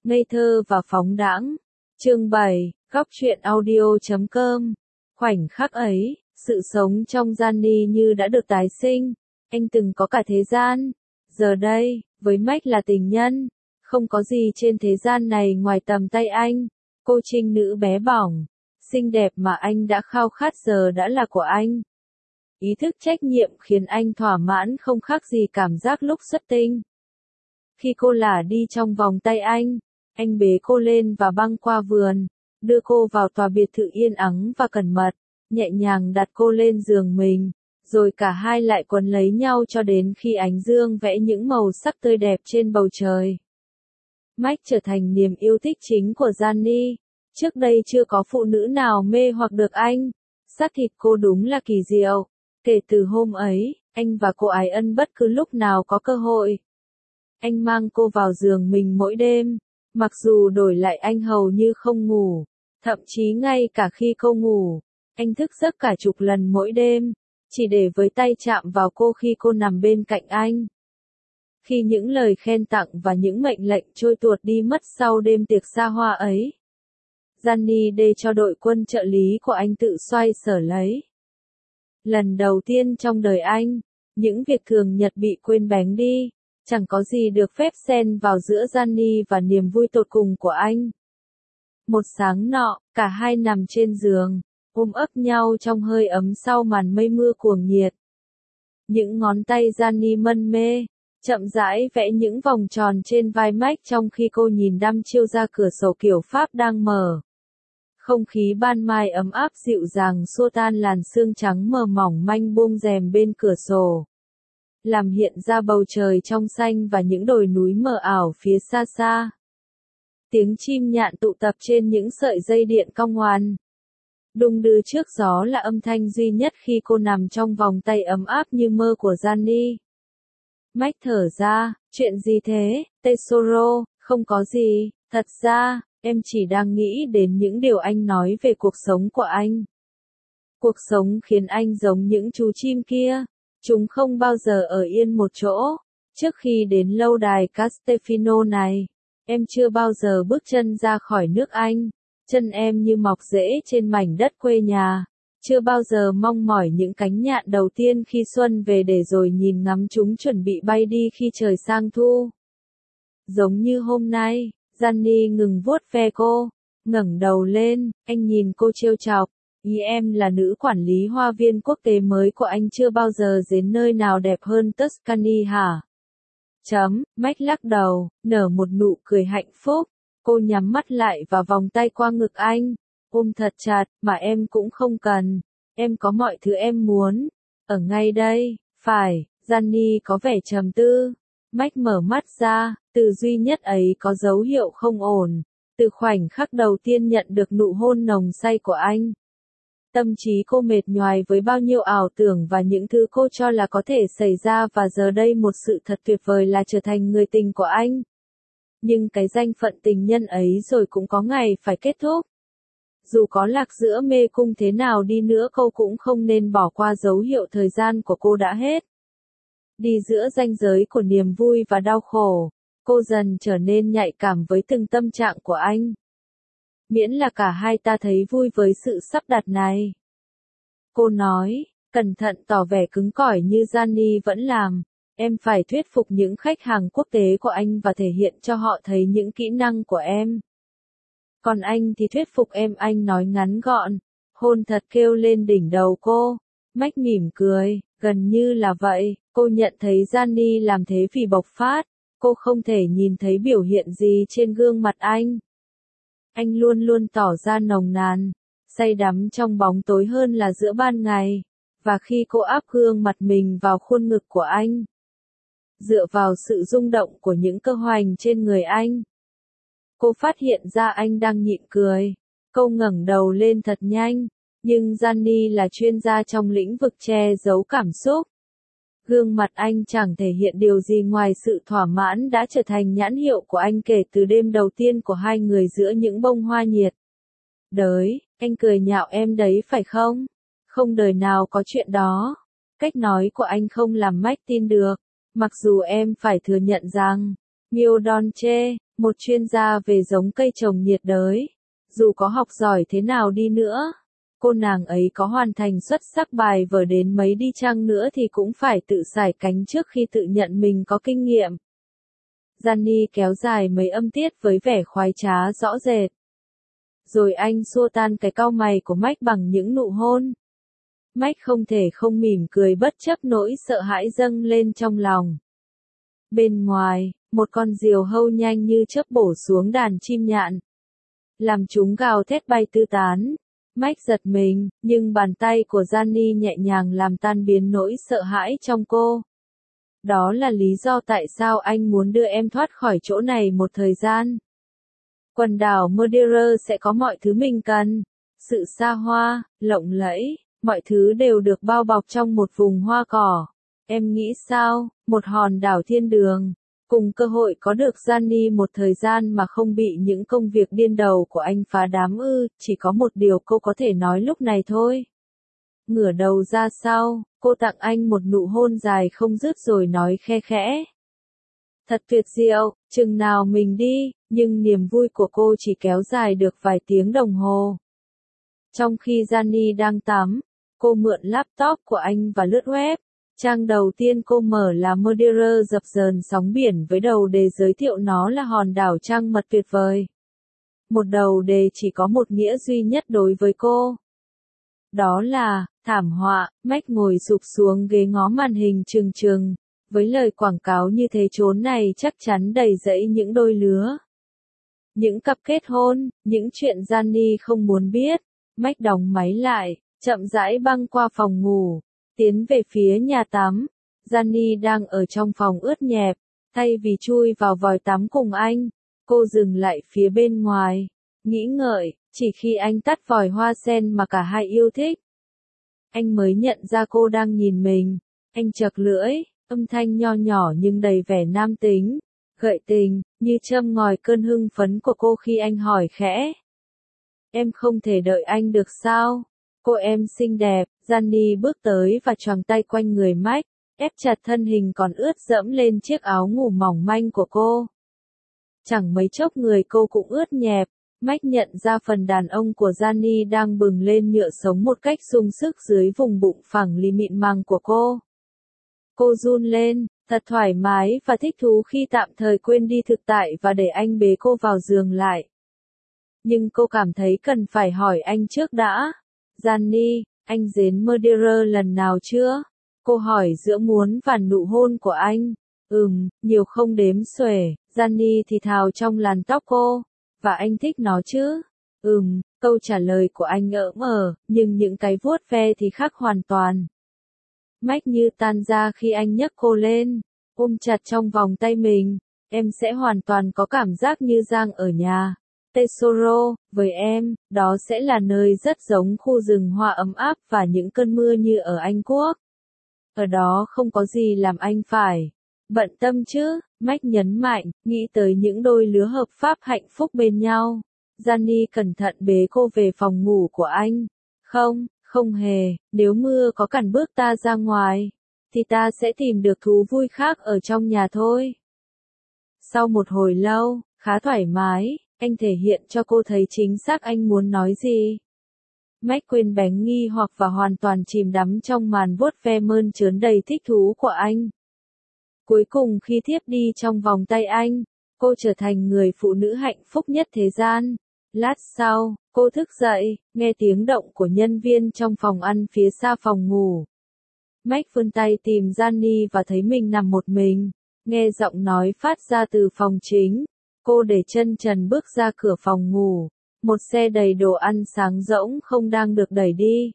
Ngây thơ và phóng đãng. Chương 7, Góc truyện audio.com. Khoảnh khắc ấy, sự sống trong Gianni như đã được tái sinh. Anh từng có cả thế gian. Giờ đây, với Mike là tình nhân. Không có gì trên thế gian này ngoài tầm tay anh. Cô trinh nữ bé bỏng, xinh đẹp mà anh đã khao khát giờ đã là của anh. Ý thức trách nhiệm khiến anh thỏa mãn không khác gì cảm giác lúc xuất tinh. Khi cô lả đi trong vòng tay anh bế cô lên và băng qua vườn, đưa cô vào tòa biệt thự yên ắng và cẩn mật, nhẹ nhàng đặt cô lên giường mình, rồi cả hai lại quấn lấy nhau cho đến khi ánh dương vẽ những màu sắc tươi đẹp trên bầu trời. Mike trở thành niềm yêu thích chính của Gianni. Trước đây chưa có phụ nữ nào mê hoặc được anh. Xác thịt cô đúng là kỳ diệu. Kể từ hôm ấy, anh và cô ái ân bất cứ lúc nào có cơ hội. Anh mang cô vào giường mình mỗi đêm, mặc dù đổi lại anh hầu như không ngủ, thậm chí ngay cả khi cô ngủ, anh thức giấc cả chục lần mỗi đêm, chỉ để với tay chạm vào cô khi cô nằm bên cạnh anh. Khi những lời khen tặng và những mệnh lệnh trôi tuột đi mất sau đêm tiệc xa hoa ấy, Gianni để cho đội quân trợ lý của anh tự xoay sở lấy. Lần đầu tiên trong đời anh, những việc thường nhật bị quên bén đi, chẳng có gì được phép xen vào giữa Gianni và niềm vui tột cùng của anh. Một sáng nọ, cả hai nằm trên giường, ôm ấp nhau trong hơi ấm sau màn mây mưa cuồng nhiệt. Những ngón tay Gianni mân mê, chậm rãi vẽ những vòng tròn trên vai Mike trong khi cô nhìn đăm chiêu ra cửa sổ kiểu Pháp đang mở. Không khí ban mai ấm áp dịu dàng xua tan làn sương trắng mờ mỏng manh buông rèm bên cửa sổ, làm hiện ra bầu trời trong xanh và những đồi núi mờ ảo phía xa xa. Tiếng chim nhạn tụ tập trên những sợi dây điện cong ngoằn, đung đưa trước gió là âm thanh duy nhất khi cô nằm trong vòng tay ấm áp như mơ của Gianni. Mike thở ra, chuyện gì thế, Tesoro? Không có gì, thật ra, em chỉ đang nghĩ đến những điều anh nói về cuộc sống của anh. Cuộc sống khiến anh giống những chú chim kia, chúng không bao giờ ở yên một chỗ. Trước khi đến lâu đài Castefino này, em chưa bao giờ bước chân ra khỏi nước Anh. Chân em như mọc rễ trên mảnh đất quê nhà. Chưa bao giờ mong mỏi những cánh nhạn đầu tiên khi xuân về để rồi nhìn ngắm chúng chuẩn bị bay đi khi trời sang thu. Giống như hôm nay, Gianni ngừng vuốt ve cô, ngẩng đầu lên, anh nhìn cô trêu chọc. Ý em là nữ quản lý hoa viên quốc tế mới của anh chưa bao giờ đến nơi nào đẹp hơn Tuscany hả? Mike lắc đầu, nở một nụ cười hạnh phúc. Cô nhắm mắt lại và vòng tay qua ngực anh, ôm thật chặt, mà em cũng không cần. Em có mọi thứ em muốn. Ở ngay đây, phải. Gianni có vẻ trầm tư. Mike mở mắt ra, từ duy nhất ấy có dấu hiệu không ổn. Từ khoảnh khắc đầu tiên nhận được nụ hôn nồng say của anh. Tâm trí cô mệt nhoài với bao nhiêu ảo tưởng và những thứ cô cho là có thể xảy ra, và giờ đây một sự thật tuyệt vời là trở thành người tình của anh. Nhưng cái danh phận tình nhân ấy rồi cũng có ngày phải kết thúc. Dù có lạc giữa mê cung thế nào đi nữa, cô cũng không nên bỏ qua dấu hiệu thời gian của cô đã hết. Đi giữa ranh giới của niềm vui và đau khổ, cô dần trở nên nhạy cảm với từng tâm trạng của anh. Miễn là cả hai ta thấy vui với sự sắp đặt này. Cô nói, cẩn thận tỏ vẻ cứng cỏi như Gianni vẫn làm. Em phải thuyết phục những khách hàng quốc tế của anh và thể hiện cho họ thấy những kỹ năng của em. Còn anh thì thuyết phục em, anh nói ngắn gọn. Hôn thật kêu lên đỉnh đầu cô. Mike mỉm cười, gần như là vậy. Cô nhận thấy Gianni làm thế vì bộc phát. Cô không thể nhìn thấy biểu hiện gì trên gương mặt anh. Anh luôn luôn tỏ ra nồng nàn, say đắm trong bóng tối hơn là giữa ban ngày. Và khi cô áp gương mặt mình vào khuôn ngực của anh, dựa vào sự rung động của những cơ hoành trên người anh, cô phát hiện ra anh đang nhịn cười. Cô ngẩng đầu lên thật nhanh, nhưng Gianni là chuyên gia trong lĩnh vực che giấu cảm xúc. Gương mặt anh chẳng thể hiện điều gì ngoài sự thỏa mãn đã trở thành nhãn hiệu của anh kể từ đêm đầu tiên của hai người giữa những bông hoa nhiệt đới. Anh cười nhạo em đấy phải không? Không đời nào có chuyện đó. Cách nói của anh không làm Mike tin được. Mặc dù em phải thừa nhận rằng, Mio Dolce, một chuyên gia về giống cây trồng nhiệt đới. Dù có học giỏi thế nào đi nữa, cô nàng ấy có hoàn thành xuất sắc bài vở đến mấy đi chăng nữa thì cũng phải tự sải cánh trước khi tự nhận mình có kinh nghiệm. Gianni kéo dài mấy âm tiết với vẻ khoái trá rõ rệt. Rồi anh xua tan cái cau mày của Mike bằng những nụ hôn. Mike không thể không mỉm cười bất chấp nỗi sợ hãi dâng lên trong lòng. Bên ngoài, một con diều hâu nhanh như chớp bổ xuống đàn chim nhạn, làm chúng gào thét bay tứ tán. Mike giật mình, nhưng bàn tay của Gianni nhẹ nhàng làm tan biến nỗi sợ hãi trong cô. Đó là lý do tại sao anh muốn đưa em thoát khỏi chỗ này một thời gian. Quần đảo Madeira sẽ có mọi thứ mình cần. Sự xa hoa, lộng lẫy, mọi thứ đều được bao bọc trong một vùng hoa cỏ. Em nghĩ sao, một hòn đảo thiên đường, cùng cơ hội có được Gianni một thời gian mà không bị những công việc điên đầu của anh phá đám ư, chỉ có một điều cô có thể nói lúc này thôi. Ngửa đầu ra sau, cô tặng anh một nụ hôn dài không dứt rồi nói khe khẽ. Thật tuyệt diệu, chừng nào mình đi, nhưng niềm vui của cô chỉ kéo dài được vài tiếng đồng hồ. Trong khi Gianni đang tắm, cô mượn laptop của anh và lướt web. Trang đầu tiên cô mở là Madeira dập dờn sóng biển với đầu đề giới thiệu nó là hòn đảo trăng mật tuyệt vời. Một đầu đề chỉ có một nghĩa duy nhất đối với cô. Đó là, thảm họa. Mike ngồi sụp xuống ghế ngó màn hình trừng trừng. Với lời quảng cáo như thế chốn này chắc chắn đầy rẫy những đôi lứa. Những cặp kết hôn, những chuyện Gianni không muốn biết. Mike đóng máy lại, chậm rãi băng qua phòng ngủ, tiến về phía nhà tắm. Gianni đang ở trong phòng ướt nhẹp, thay vì chui vào vòi tắm cùng anh, cô dừng lại phía bên ngoài, nghĩ ngợi, chỉ khi anh tắt vòi hoa sen mà cả hai yêu thích. Anh mới nhận ra cô đang nhìn mình, anh chật lưỡi, âm thanh nho nhỏ nhưng đầy vẻ nam tính, gợi tình, như châm ngòi cơn hưng phấn của cô khi anh hỏi khẽ. Em không thể đợi anh được sao? Cô em xinh đẹp. Gianni bước tới và choàng tay quanh người Mike, ép chặt thân hình còn ướt đẫm lên chiếc áo ngủ mỏng manh của cô. Chẳng mấy chốc người cô cũng ướt nhẹp. Mike nhận ra phần đàn ông của Gianni đang bừng lên nhựa sống một cách sung sức dưới vùng bụng phẳng lì mịn màng của cô. Cô run lên, thật thoải mái và thích thú khi tạm thời quên đi thực tại và để anh bế cô vào giường lại. Nhưng cô cảm thấy cần phải hỏi anh trước đã. Gianni, anh đến Madeira lần nào chưa? Cô hỏi giữa muốn và nụ hôn của anh. Nhiều không đếm xuể. Gianni thì thào trong làn tóc cô. Và anh thích nó chứ? Câu trả lời của anh ỡm nhưng những cái vuốt ve thì khác hoàn toàn. Mike như tan ra khi anh nhấc cô lên, ôm chặt trong vòng tay mình. Em sẽ hoàn toàn có cảm giác như Giang ở nhà. Tesoro, với em, đó sẽ là nơi rất giống khu rừng hoa ấm áp và những cơn mưa như ở Anh Quốc. Ở đó không có gì làm anh phải bận tâm chứ, Mike nhấn mạnh, nghĩ tới những đôi lứa hợp pháp hạnh phúc bên nhau. Gianni cẩn thận bế cô về phòng ngủ của anh. Không hề, nếu mưa có cản bước ta ra ngoài, thì ta sẽ tìm được thú vui khác ở trong nhà thôi. Sau một hồi lâu, khá thoải mái, anh thể hiện cho cô thấy chính xác anh muốn nói gì. Mike quên bén nghi hoặc và hoàn toàn chìm đắm trong màn vuốt ve mơn trớn đầy thích thú của anh. Cuối cùng khi thiếp đi trong vòng tay anh, cô trở thành người phụ nữ hạnh phúc nhất thế gian. Lát sau, cô thức dậy, nghe tiếng động của nhân viên trong phòng ăn phía xa phòng ngủ. Mike vươn tay tìm Gianni và thấy mình nằm một mình, nghe giọng nói phát ra từ phòng chính. Cô để chân trần bước ra cửa phòng ngủ, một xe đầy đồ ăn sáng rỗng không đang được đẩy đi.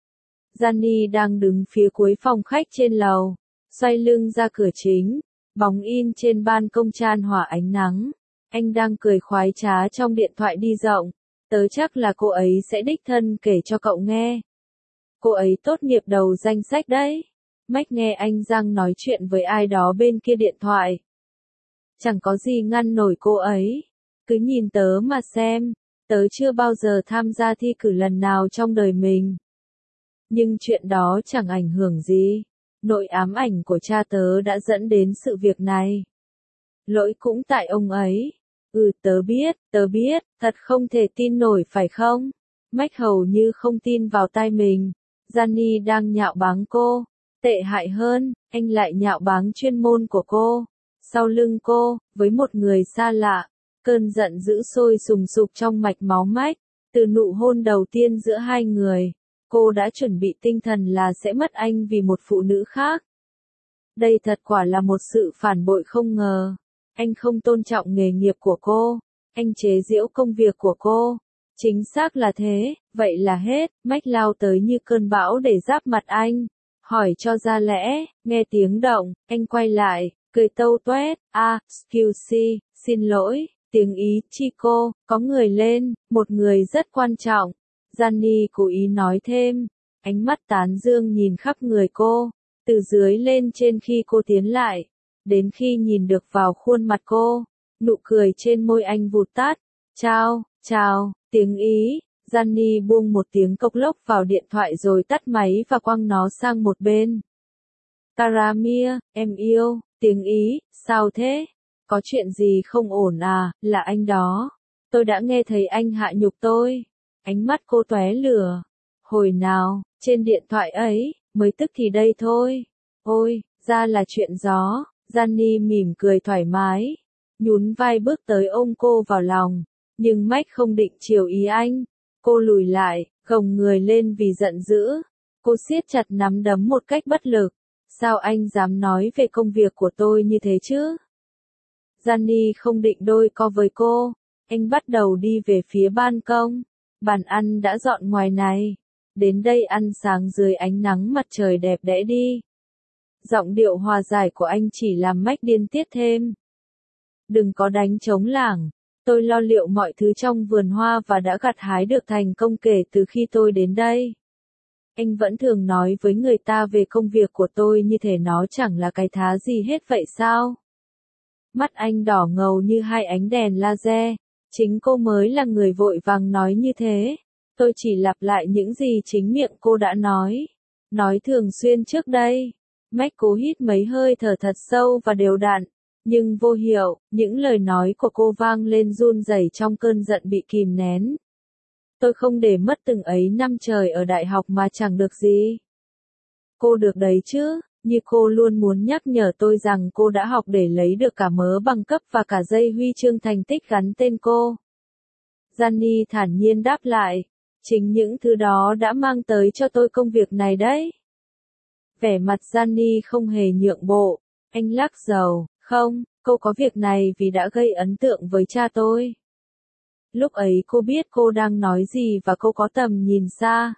Gianni đang đứng phía cuối phòng khách trên lầu, xoay lưng ra cửa chính, bóng in trên ban công chan hòa ánh nắng. Anh đang cười khoái trá trong điện thoại đi rộng, tớ chắc là cô ấy sẽ đích thân kể cho cậu nghe. Cô ấy tốt nghiệp đầu danh sách đấy. Mike nghe anh Giang nói chuyện với ai đó bên kia điện thoại. Chẳng có gì ngăn nổi cô ấy. Cứ nhìn tớ mà xem, tớ chưa bao giờ tham gia thi cử lần nào trong đời mình. Nhưng chuyện đó chẳng ảnh hưởng gì. Nỗi ám ảnh của cha tớ đã dẫn đến sự việc này. Lỗi cũng tại ông ấy. Tớ biết, thật không thể tin nổi phải không? Mike hầu như không tin vào tai mình. Gianni đang nhạo báng cô. Tệ hại hơn, anh lại nhạo báng chuyên môn của cô. Sau lưng cô, với một người xa lạ, cơn giận dữ sôi sùng sục trong mạch máu Mike. Từ nụ hôn đầu tiên giữa hai người, cô đã chuẩn bị tinh thần là sẽ mất anh vì một phụ nữ khác. Đây thật quả là một sự phản bội không ngờ. Anh không tôn trọng nghề nghiệp của cô. Anh chế giễu công việc của cô. Chính xác là thế, vậy là hết. Mike lao tới như cơn bão để giáp mặt anh. Hỏi cho ra lẽ, nghe tiếng động, anh quay lại, cười tâu toét. Excuse, xin lỗi, tiếng ý, Chico, có người lên, một người rất quan trọng. Gianni cố ý nói thêm, ánh mắt tán dương nhìn khắp người cô, từ dưới lên trên khi cô tiến lại, đến khi nhìn được vào khuôn mặt cô, nụ cười trên môi anh vụt tắt. Chào, tiếng ý. Gianni buông một tiếng cộc lốc vào điện thoại rồi tắt máy và quăng nó sang một bên. Caramia, em yêu, tiếng ý, sao thế? Có chuyện gì không ổn à, là anh đó. Tôi đã nghe thấy anh hạ nhục tôi. Ánh mắt cô tóe lửa. Hồi nào, trên điện thoại ấy, mới tức thì đây thôi. Ôi, ra là chuyện gió. Gianni mỉm cười thoải mái. Nhún vai bước tới ôm cô vào lòng. Nhưng Mike không định chiều ý anh. Cô lùi lại, gồng người lên vì giận dữ. Cô siết chặt nắm đấm một cách bất lực. Sao anh dám nói về công việc của tôi như thế chứ? Gianni không định đôi co với cô. Anh bắt đầu đi về phía ban công. Bàn ăn đã dọn ngoài này. Đến đây ăn sáng dưới ánh nắng mặt trời đẹp đẽ đi. Giọng điệu hòa giải của anh chỉ làm Mike điên tiết thêm. Đừng có đánh trống lảng. Tôi lo liệu mọi thứ trong vườn hoa và đã gặt hái được thành công kể từ khi tôi đến đây. Anh vẫn thường nói với người ta về công việc của tôi như thể nó chẳng là cái thá gì hết vậy sao? Mắt anh đỏ ngầu như hai ánh đèn laser. Chính cô mới là người vội vàng nói như thế. Tôi chỉ lặp lại những gì chính miệng cô đã nói thường xuyên trước đây. Mike cố hít mấy hơi thở thật sâu và đều đặn. Nhưng vô hiệu, những lời nói của cô vang lên run rẩy trong cơn giận bị kìm nén. Tôi không để mất từng ấy năm trời ở đại học mà chẳng được gì. Cô được đấy chứ, như cô luôn muốn nhắc nhở tôi rằng cô đã học để lấy được cả mớ bằng cấp và cả dây huy chương thành tích gắn tên cô. Gianni thản nhiên đáp lại, chính những thứ đó đã mang tới cho tôi công việc này đấy. Vẻ mặt Gianni không hề nhượng bộ, anh lắc đầu, không, cô có việc này vì đã gây ấn tượng với cha tôi. Lúc ấy cô biết cô đang nói gì và cô có tầm nhìn xa.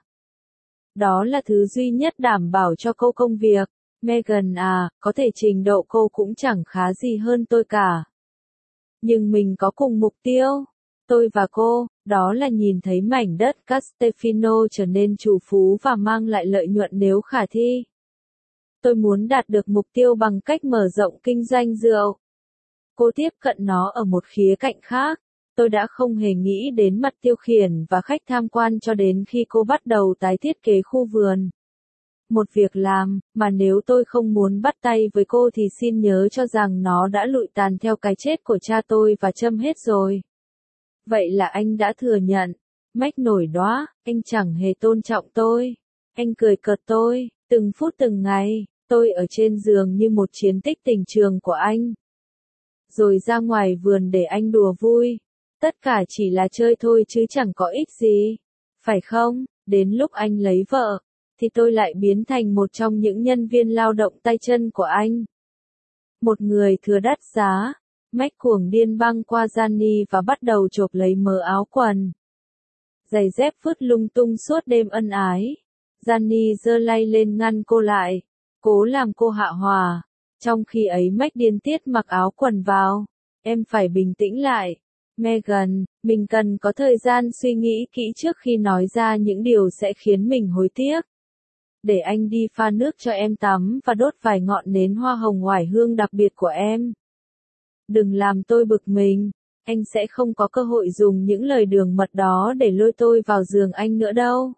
Đó là thứ duy nhất đảm bảo cho cô công việc. Megan à, có thể trình độ cô cũng chẳng khá gì hơn tôi cả. Nhưng mình có cùng mục tiêu. Tôi và cô, đó là nhìn thấy mảnh đất Castefino trở nên trù phú và mang lại lợi nhuận nếu khả thi. Tôi muốn đạt được mục tiêu bằng cách mở rộng kinh doanh rượu. Cô tiếp cận nó ở một khía cạnh khác. Tôi đã không hề nghĩ đến mặt tiêu khiển và khách tham quan cho đến khi cô bắt đầu tái thiết kế khu vườn. Một việc làm, mà nếu tôi không muốn bắt tay với cô thì xin nhớ cho rằng nó đã lụi tàn theo cái chết của cha tôi và châm hết rồi. Vậy là anh đã thừa nhận. Mike nổi đoá, anh chẳng hề tôn trọng tôi. Anh cười cợt tôi, từng phút từng ngày, tôi ở trên giường như một chiến tích tình trường của anh. Rồi ra ngoài vườn để anh đùa vui. Tất cả chỉ là chơi thôi chứ chẳng có ích gì. Phải không? Đến lúc anh lấy vợ, thì tôi lại biến thành một trong những nhân viên lao động tay chân của anh. Một người thừa đắt giá. Mike cuồng điên băng qua Gianni và bắt đầu chộp lấy mớ áo quần. Giày dép vứt lung tung suốt đêm ân ái. Gianni giơ tay lên ngăn cô lại, cố làm cô hạ hòa. Trong khi ấy Mike điên tiết mặc áo quần vào. Em phải bình tĩnh lại. Megan, mình cần có thời gian suy nghĩ kỹ trước khi nói ra những điều sẽ khiến mình hối tiếc. Để anh đi pha nước cho em tắm và đốt vài ngọn nến hoa hồng oải hương đặc biệt của em. Đừng làm tôi bực mình, anh sẽ không có cơ hội dùng những lời đường mật đó để lôi tôi vào giường anh nữa đâu.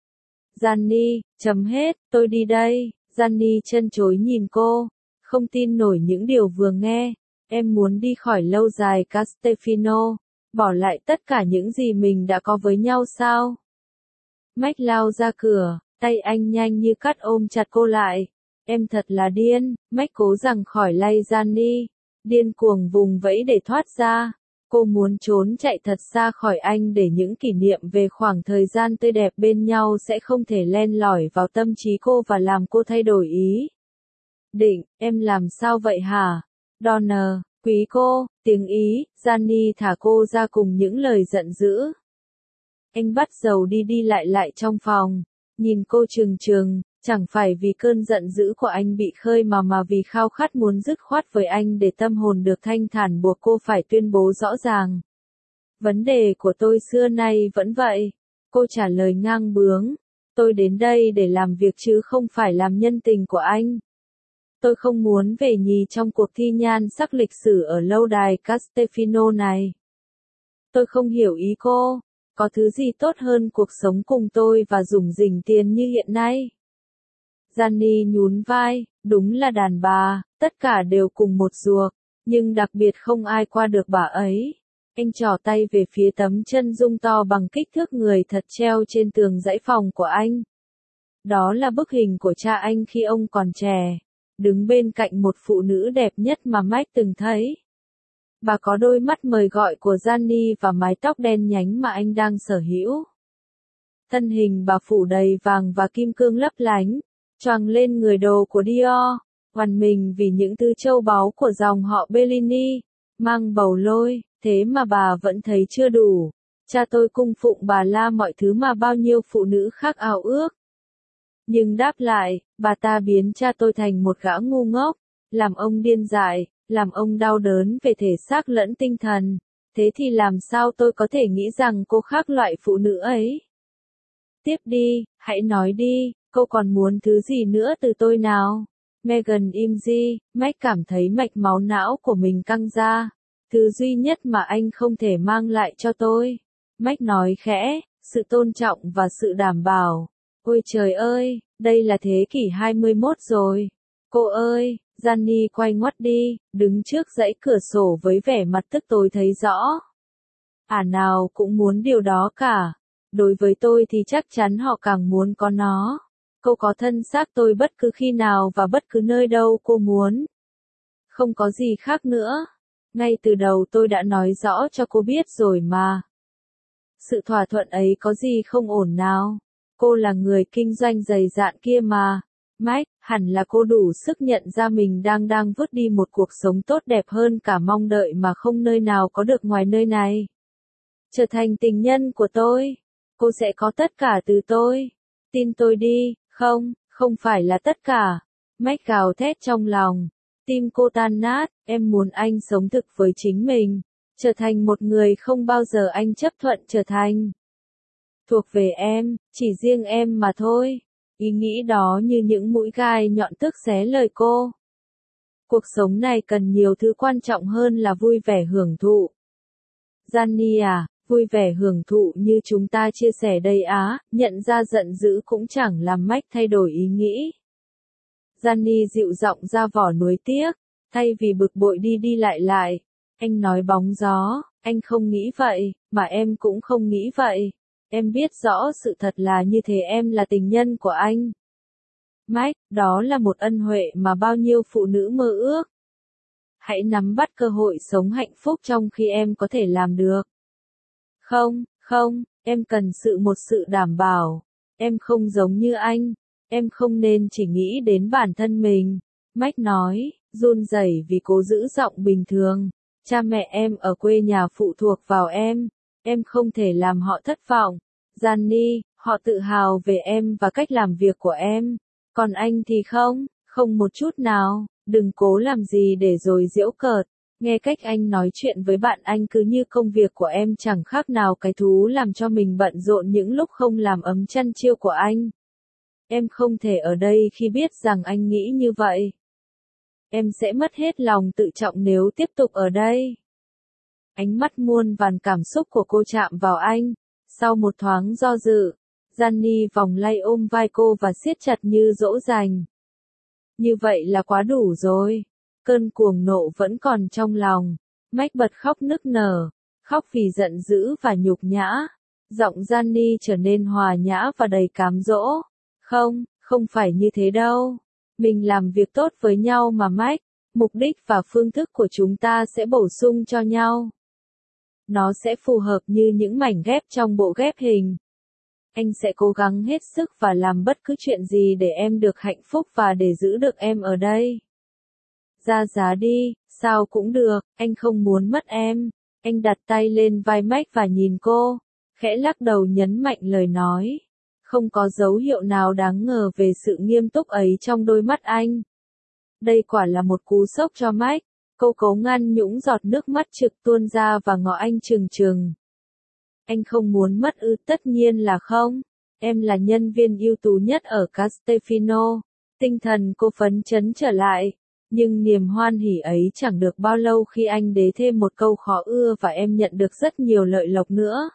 Gianni, chấm hết, tôi đi đây. Gianni chân chối nhìn cô, không tin nổi những điều vừa nghe. Em muốn đi khỏi lâu dài Castefino, bỏ lại tất cả những gì mình đã có với nhau sao? Mike lao ra cửa, tay anh nhanh như cắt ôm chặt cô lại. Em thật là điên, Mike cố giằng khỏi tay Gianni, điên cuồng vùng vẫy để thoát ra. Cô muốn trốn chạy thật xa khỏi anh để những kỷ niệm về khoảng thời gian tươi đẹp bên nhau sẽ không thể len lỏi vào tâm trí cô và làm cô thay đổi ý. Định, em làm sao vậy hả? Donner, quý cô, tiếng Ý, Gianni thả cô ra cùng những lời giận dữ. Anh bắt đầu đi đi lại trong phòng, nhìn cô trừng trừng, chẳng phải vì cơn giận dữ của anh bị khơi mà vì khao khát muốn dứt khoát với anh để tâm hồn được thanh thản buộc cô phải tuyên bố rõ ràng. Vấn đề của tôi xưa nay vẫn vậy. Cô trả lời ngang bướng. Tôi đến đây để làm việc chứ không phải làm nhân tình của anh. Tôi không muốn về nhì trong cuộc thi nhan sắc lịch sử ở lâu đài Castefino này. Tôi không hiểu ý cô. Có thứ gì tốt hơn cuộc sống cùng tôi và rủng rỉnh tiền như hiện nay? Gianni nhún vai, đúng là đàn bà, tất cả đều cùng một ruột, nhưng đặc biệt không ai qua được bà ấy. Anh trỏ tay về phía tấm chân dung to bằng kích thước người thật treo trên tường dãy phòng của anh. Đó là bức hình của cha anh khi ông còn trẻ, đứng bên cạnh một phụ nữ đẹp nhất mà Mike từng thấy. Bà có đôi mắt mời gọi của Gianni và mái tóc đen nhánh mà anh đang sở hữu. Thân hình bà phủ đầy vàng và kim cương lấp lánh, choàng lên người đồ của Dior, hoàn mình vì những thứ châu báu của dòng họ Bellini, mang bầu lôi, thế mà bà vẫn thấy chưa đủ. Cha tôi cung phụng bà la mọi thứ mà bao nhiêu phụ nữ khác ao ước. Nhưng đáp lại, bà ta biến cha tôi thành một gã ngu ngốc, làm ông điên dại, làm ông đau đớn về thể xác lẫn tinh thần. Thế thì làm sao tôi có thể nghĩ rằng cô khác loại phụ nữ ấy? Tiếp đi, hãy nói đi, cô còn muốn thứ gì nữa từ tôi nào? Megan im di, Mike cảm thấy mạch máu não của mình căng ra. Thứ duy nhất mà anh không thể mang lại cho tôi. Mike nói khẽ, sự tôn trọng và sự đảm bảo. Ôi trời ơi, đây là thế kỷ 21 rồi. Cô ơi, Gianni quay ngoắt đi, đứng trước dãy cửa sổ với vẻ mặt tức tối thấy rõ. Nào cũng muốn điều đó cả. Đối với tôi thì chắc chắn họ càng muốn có nó. Cô có thân xác tôi bất cứ khi nào và bất cứ nơi đâu cô muốn. Không có gì khác nữa. Ngay từ đầu tôi đã nói rõ cho cô biết rồi mà. Sự thỏa thuận ấy có gì không ổn nào. Cô là người kinh doanh dày dạn kia mà. Mike, hẳn là cô đủ sức nhận ra mình đang vứt đi một cuộc sống tốt đẹp hơn cả mong đợi mà không nơi nào có được ngoài nơi này. Trở thành tình nhân của tôi. Cô sẽ có tất cả từ tôi. Tin tôi đi, không phải là tất cả. Mike gào thét trong lòng. Tim cô tan nát, em muốn anh sống thực với chính mình. Trở thành một người không bao giờ anh chấp thuận trở thành. Thuộc về em, chỉ riêng em mà thôi. Ý nghĩ đó như những mũi gai nhọn tức xé lời cô. Cuộc sống này cần nhiều thứ quan trọng hơn là vui vẻ hưởng thụ. Gianni à, vui vẻ hưởng thụ như chúng ta chia sẻ đây á, nhận ra giận dữ cũng chẳng làm Mike thay đổi ý nghĩ. Gianni dịu giọng ra vỏ nuối tiếc, thay vì bực bội đi đi lại. Anh nói bóng gió, anh không nghĩ vậy, mà em cũng không nghĩ vậy. Em biết rõ sự thật là như thế, em là tình nhân của anh. Mike, đó là một ân huệ mà bao nhiêu phụ nữ mơ ước. Hãy nắm bắt cơ hội sống hạnh phúc trong khi em có thể làm được. Không, em cần một sự đảm bảo. Em không giống như anh. Em không nên chỉ nghĩ đến bản thân mình. Mike nói, run rẩy vì cố giữ giọng bình thường. Cha mẹ em ở quê nhà phụ thuộc vào em. Em không thể làm họ thất vọng. Gianni, họ tự hào về em và cách làm việc của em. Còn anh thì không một chút nào. Đừng cố làm gì để rồi giễu cợt. Nghe cách anh nói chuyện với bạn anh cứ như công việc của em chẳng khác nào cái thú làm cho mình bận rộn những lúc không làm ấm chăn chiêu của anh. Em không thể ở đây khi biết rằng anh nghĩ như vậy. Em sẽ mất hết lòng tự trọng nếu tiếp tục ở đây. Ánh mắt muôn vàn cảm xúc của cô chạm vào anh. Sau một thoáng do dự, Gianni vòng lay ôm vai cô và siết chặt như dỗ dành. Như vậy là quá đủ rồi. Cơn cuồng nộ vẫn còn trong lòng. Mike bật khóc nức nở. Khóc vì giận dữ và nhục nhã. Giọng Gianni trở nên hòa nhã và đầy cám dỗ. Không, không phải như thế đâu. Mình làm việc tốt với nhau mà Mike. Mục đích và phương thức của chúng ta sẽ bổ sung cho nhau. Nó sẽ phù hợp như những mảnh ghép trong bộ ghép hình. Anh sẽ cố gắng hết sức và làm bất cứ chuyện gì để em được hạnh phúc và để giữ được em ở đây. Ra giá đi, sao cũng được, anh không muốn mất em. Anh đặt tay lên vai Mike và nhìn cô, khẽ lắc đầu nhấn mạnh lời nói. Không có dấu hiệu nào đáng ngờ về sự nghiêm túc ấy trong đôi mắt anh. Đây quả là một cú sốc cho Mike. Cô cố ngăn những giọt nước mắt trực tuôn ra và ngó anh trừng trừng. Anh không muốn mất ư? Tất nhiên là không. Em là nhân viên ưu tú nhất ở Castefino. Tinh thần cô phấn chấn trở lại. Nhưng niềm hoan hỉ ấy chẳng được bao lâu khi anh đế thêm một câu khó ưa và em nhận được rất nhiều lợi lộc nữa.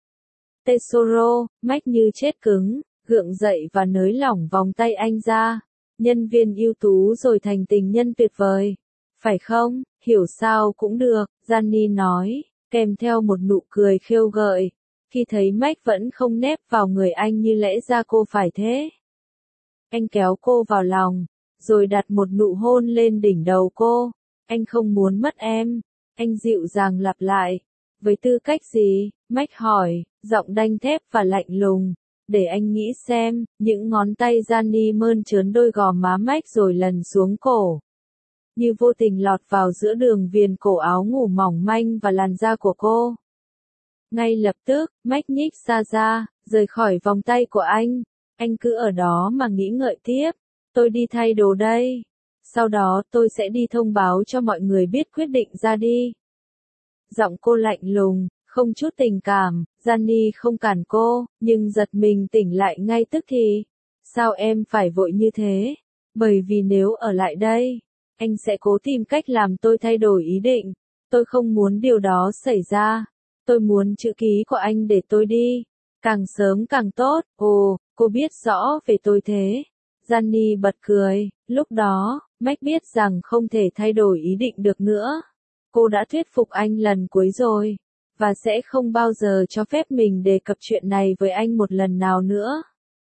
Tesoro, Mike như chết cứng, gượng dậy và nới lỏng vòng tay anh ra. Nhân viên ưu tú rồi thành tình nhân tuyệt vời. Phải không? Hiểu sao cũng được, Gianni nói, kèm theo một nụ cười khêu gợi. Khi thấy Mike vẫn không nép vào người anh như lẽ ra cô phải thế. Anh kéo cô vào lòng, rồi đặt một nụ hôn lên đỉnh đầu cô. Anh không muốn mất em. Anh dịu dàng lặp lại. Với tư cách gì? Mike hỏi, giọng đanh thép và lạnh lùng. Để anh nghĩ xem. Những ngón tay Gianni mơn trớn đôi gò má Mike rồi lần xuống cổ. Như vô tình lọt vào giữa đường viền cổ áo ngủ mỏng manh và làn da của cô. Ngay lập tức, Mike nhích ra, rời khỏi vòng tay của anh. Anh cứ ở đó mà nghĩ ngợi tiếp. Tôi đi thay đồ đây. Sau đó tôi sẽ đi thông báo cho mọi người biết quyết định ra đi. Giọng cô lạnh lùng, không chút tình cảm. Gianni không cản cô, nhưng giật mình tỉnh lại ngay tức thì. Sao em phải vội như thế? Bởi vì nếu ở lại đây, anh sẽ cố tìm cách làm tôi thay đổi ý định. Tôi không muốn điều đó xảy ra. Tôi muốn chữ ký của anh để tôi đi. Càng sớm càng tốt. Ồ, cô biết rõ về tôi thế. Gianni bật cười. Lúc đó, Mike biết rằng không thể thay đổi ý định được nữa. Cô đã thuyết phục anh lần cuối rồi. Và sẽ không bao giờ cho phép mình đề cập chuyện này với anh một lần nào nữa.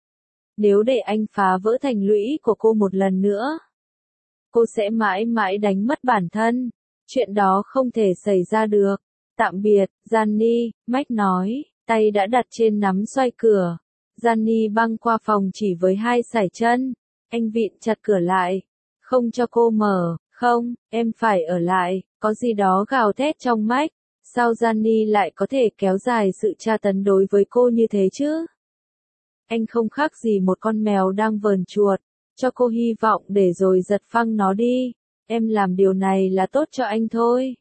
Nếu để anh phá vỡ thành lũy của cô một lần nữa, cô sẽ mãi mãi đánh mất bản thân. Chuyện đó không thể xảy ra được. Tạm biệt, Gianni, Mike nói, tay đã đặt trên nắm xoay cửa. Gianni băng qua phòng chỉ với 2 sải chân. Anh vịn chặt cửa lại. Không cho cô mở, không, em phải ở lại, có gì đó gào thét trong Mike. Sao Gianni lại có thể kéo dài sự tra tấn đối với cô như thế chứ? Anh không khác gì một con mèo đang vờn chuột. Cho cô hy vọng để rồi giật phăng nó đi. Em làm điều này là tốt cho anh thôi.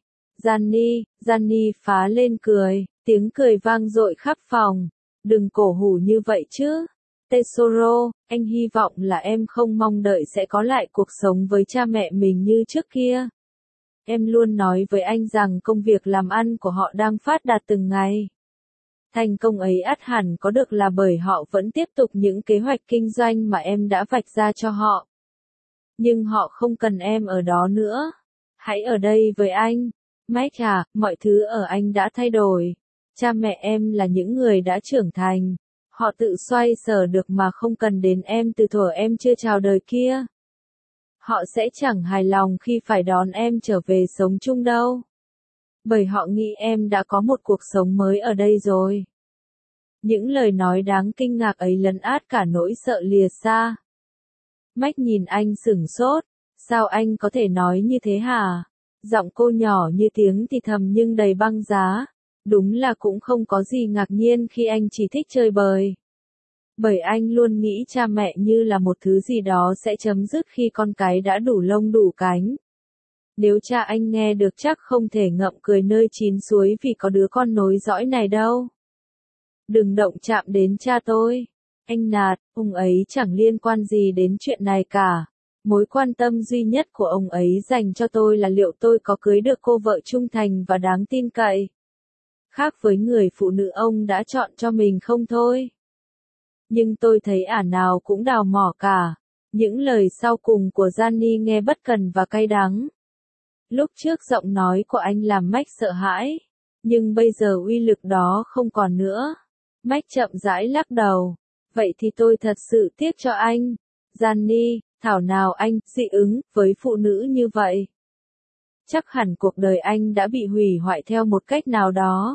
Gianni phá lên cười, tiếng cười vang dội khắp phòng. Đừng cổ hủ như vậy chứ. Tesoro, anh hy vọng là em không mong đợi sẽ có lại cuộc sống với cha mẹ mình như trước kia. Em luôn nói với anh rằng công việc làm ăn của họ đang phát đạt từng ngày. Thành công ấy ắt hẳn có được là bởi họ vẫn tiếp tục những kế hoạch kinh doanh mà em đã vạch ra cho họ. Nhưng họ không cần em ở đó nữa. Hãy ở đây với anh. Mike à, mọi thứ ở anh đã thay đổi. Cha mẹ em là những người đã trưởng thành. Họ tự xoay sở được mà không cần đến em từ thuở em chưa chào đời kia. Họ sẽ chẳng hài lòng khi phải đón em trở về sống chung đâu. Bởi họ nghĩ em đã có một cuộc sống mới ở đây rồi. Những lời nói đáng kinh ngạc ấy lấn át cả nỗi sợ lìa xa. Mike nhìn anh sửng sốt. Sao anh có thể nói như thế hả? Giọng cô nhỏ như tiếng thì thầm nhưng đầy băng giá. Đúng là cũng không có gì ngạc nhiên khi anh chỉ thích chơi bời. Bởi anh luôn nghĩ cha mẹ như là một thứ gì đó sẽ chấm dứt khi con cái đã đủ lông đủ cánh. Nếu cha anh nghe được chắc không thể ngậm cười nơi chín suối vì có đứa con nối dõi này đâu. Đừng động chạm đến cha tôi. Anh nạt, ông ấy chẳng liên quan gì đến chuyện này cả. Mối quan tâm duy nhất của ông ấy dành cho tôi là liệu tôi có cưới được cô vợ trung thành và đáng tin cậy. Khác với người phụ nữ ông đã chọn cho mình không thôi. Nhưng tôi thấy ả nào cũng đào mỏ cả. Những lời sau cùng của Gianni nghe bất cần và cay đắng. Lúc trước giọng nói của anh làm Mike sợ hãi, nhưng bây giờ uy lực đó không còn nữa. Mike chậm rãi lắc đầu. Vậy thì tôi thật sự tiếc cho anh. Gianni, thảo nào anh dị ứng với phụ nữ như vậy. Chắc hẳn cuộc đời anh đã bị hủy hoại theo một cách nào đó.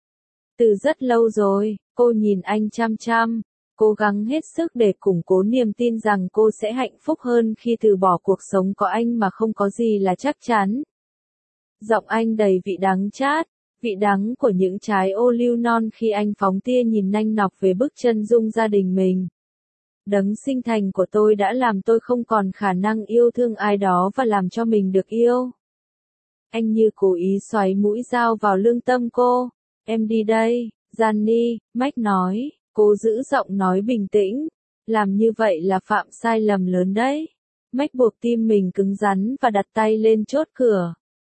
Từ rất lâu rồi, cô nhìn anh chăm chăm, cố gắng hết sức để củng cố niềm tin rằng cô sẽ hạnh phúc hơn khi từ bỏ cuộc sống có anh mà không có gì là chắc chắn. Giọng anh đầy vị đắng chát, vị đắng của những trái ô liu non khi anh phóng tia nhìn nanh nọc về bức chân dung gia đình mình. Đấng sinh thành của tôi đã làm tôi không còn khả năng yêu thương ai đó và làm cho mình được yêu. Anh như cố ý xoáy mũi dao vào lương tâm cô. Em đi đây, Gianni, Mike nói, cố giữ giọng nói bình tĩnh. Làm như vậy là phạm sai lầm lớn đấy. Mike buộc tim mình cứng rắn và đặt tay lên chốt cửa.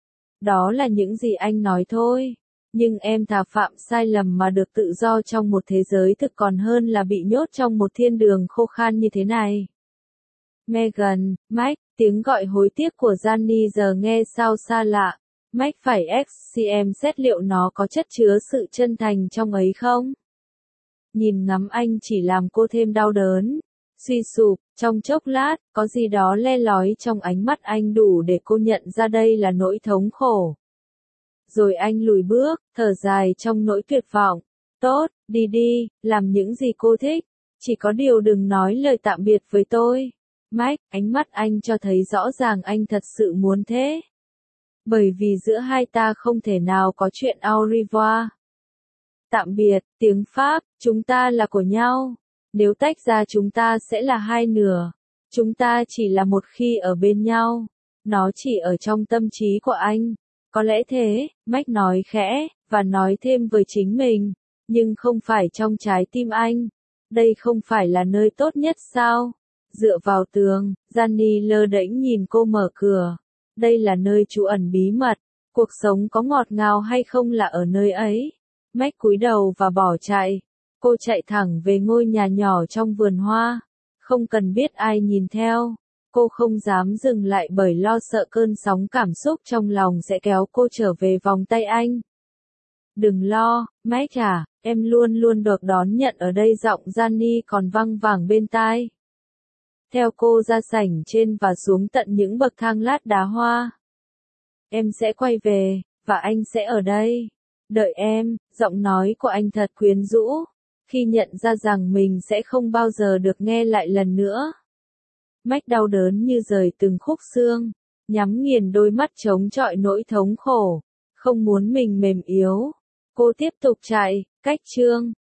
Đó là những gì anh nói thôi. Nhưng em thà phạm sai lầm mà được tự do trong một thế giới thực còn hơn là bị nhốt trong một thiên đường khô khan như thế này. Megan, Mike, tiếng gọi hối tiếc của Gianni giờ nghe sao xa lạ. Mike phải xem xét liệu nó có chất chứa sự chân thành trong ấy không. Nhìn ngắm anh chỉ làm cô thêm đau đớn. Suy sụp, trong chốc lát, có gì đó le lói trong ánh mắt anh đủ để cô nhận ra đây là nỗi thống khổ. Rồi anh lùi bước, thở dài trong nỗi tuyệt vọng. Tốt, đi đi, làm những gì cô thích. Chỉ có điều đừng nói lời tạm biệt với tôi. Mike, ánh mắt anh cho thấy rõ ràng anh thật sự muốn thế. Bởi vì giữa hai ta không thể nào có chuyện au revoir. Tạm biệt, tiếng Pháp, chúng ta là của nhau. Nếu tách ra chúng ta sẽ là hai nửa. Chúng ta chỉ là một khi ở bên nhau. Nó chỉ ở trong tâm trí của anh. Có lẽ thế, Mike nói khẽ, và nói thêm với chính mình. Nhưng không phải trong trái tim anh. Đây không phải là nơi tốt nhất sao? Dựa vào tường, Gianni lơ đễnh nhìn cô mở cửa. Đây là nơi trú ẩn bí mật. Cuộc sống có ngọt ngào hay không là ở nơi ấy. Mike cúi đầu và bỏ chạy. Cô chạy thẳng về ngôi nhà nhỏ trong vườn hoa. Không cần biết ai nhìn theo. Cô không dám dừng lại bởi lo sợ cơn sóng cảm xúc trong lòng sẽ kéo cô trở về vòng tay anh. Đừng lo, Mike à, em luôn luôn được đón nhận ở đây, giọng Gianni còn văng vẳng bên tai. Theo cô ra sảnh trên và xuống tận những bậc thang lát đá hoa. Em sẽ quay về, và anh sẽ ở đây. Đợi em, giọng nói của anh thật quyến rũ. Khi nhận ra rằng mình sẽ không bao giờ được nghe lại lần nữa. Mike đau đớn như rời từng khúc xương. Nhắm nghiền đôi mắt chống chọi nỗi thống khổ. Không muốn mình mềm yếu. Cô tiếp tục chạy, cách chương.